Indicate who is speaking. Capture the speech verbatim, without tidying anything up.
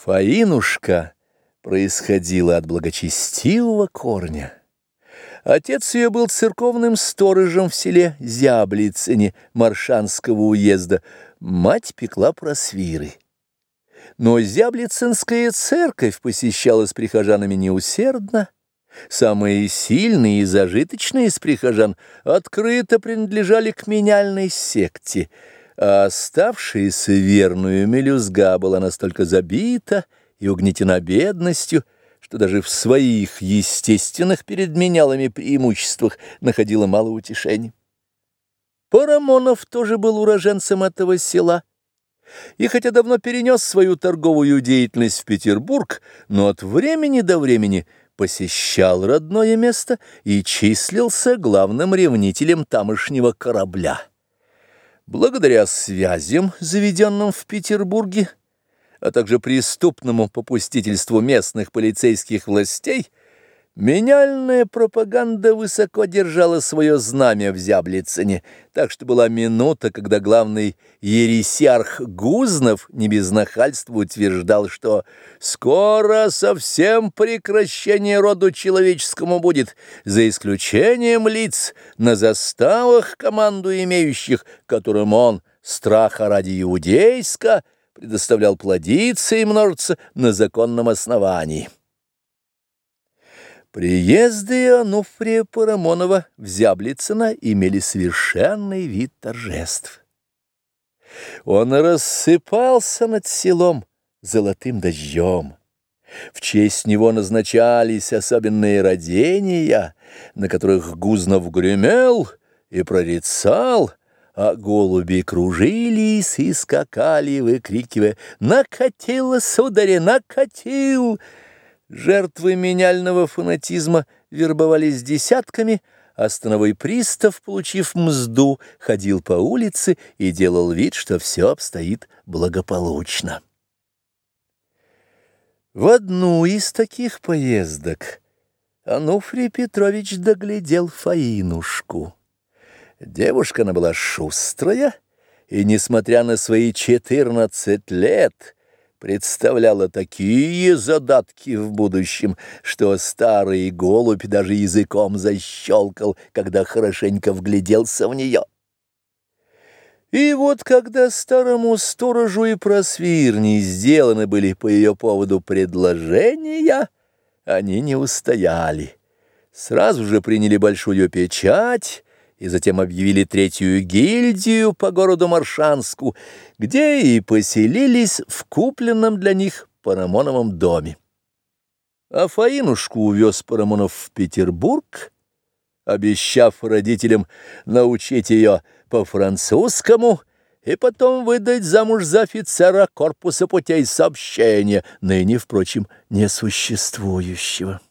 Speaker 1: Фаинушка происходила от благочестивого корня. Отец ее был церковным сторожем в селе Зяблицыне Маршанского уезда, мать пекла просвиры. Но Зяблицынская церковь посещалась прихожанами неусердно. Самые сильные и зажиточные из прихожан открыто принадлежали к меняльной секте, а оставшаяся верную мелюзга была настолько забита и угнетена бедностью, что даже в своих естественных перед менялами преимуществах находила мало утешения. Парамонов тоже был уроженцем этого села, и хотя давно перенес свою торговую деятельность в Петербург, но от времени до времени посещал родное место и числился главным ревнителем тамошнего корабля. Благодаря связям, заведенным в Петербурге, а также преступному попустительству местных полицейских властей, меняльная пропаганда высоко держала свое знамя в Зяблицыне, так что была минута, когда главный ересиарх Гузнов не без нахальства утверждал, что «скоро совсем прекращение роду человеческому будет, за исключением лиц на заставах команду имеющих, которым он, страха ради иудейска, предоставлял плодиться и множиться на законном основании». Приезды Ануфрия Парамонова в Зяблицыно имели совершенный вид торжеств. Он рассыпался над селом золотым дождем. В честь него назначались особенные родения, на которых Гузнов гремел и прорицал, а голуби кружились и скакали, выкрикивая «Накатило, сударь, накатил!». Жертвы меняльного фанатизма вербовались десятками, а становой пристав, получив мзду, ходил по улице и делал вид, что все обстоит благополучно. В одну из таких поездок Ануфрий Петрович доглядел Фаинушку. Девушка она была шустрая, и, несмотря на свои четырнадцать лет, представляла такие задатки в будущем, что старый голубь даже языком защелкал, когда хорошенько вгляделся в нее. И вот когда старому сторожу и просвирни сделаны были по ее поводу предложения, они не устояли. Сразу же приняли большую печать и затем объявили третью гильдию по городу Маршанску, где и поселились в купленном для них Парамоновом доме. А Фаинушку увез Парамонов в Петербург, обещав родителям научить ее по-французскому и потом выдать замуж за офицера корпуса путей сообщения, ныне, впрочем, несуществующего.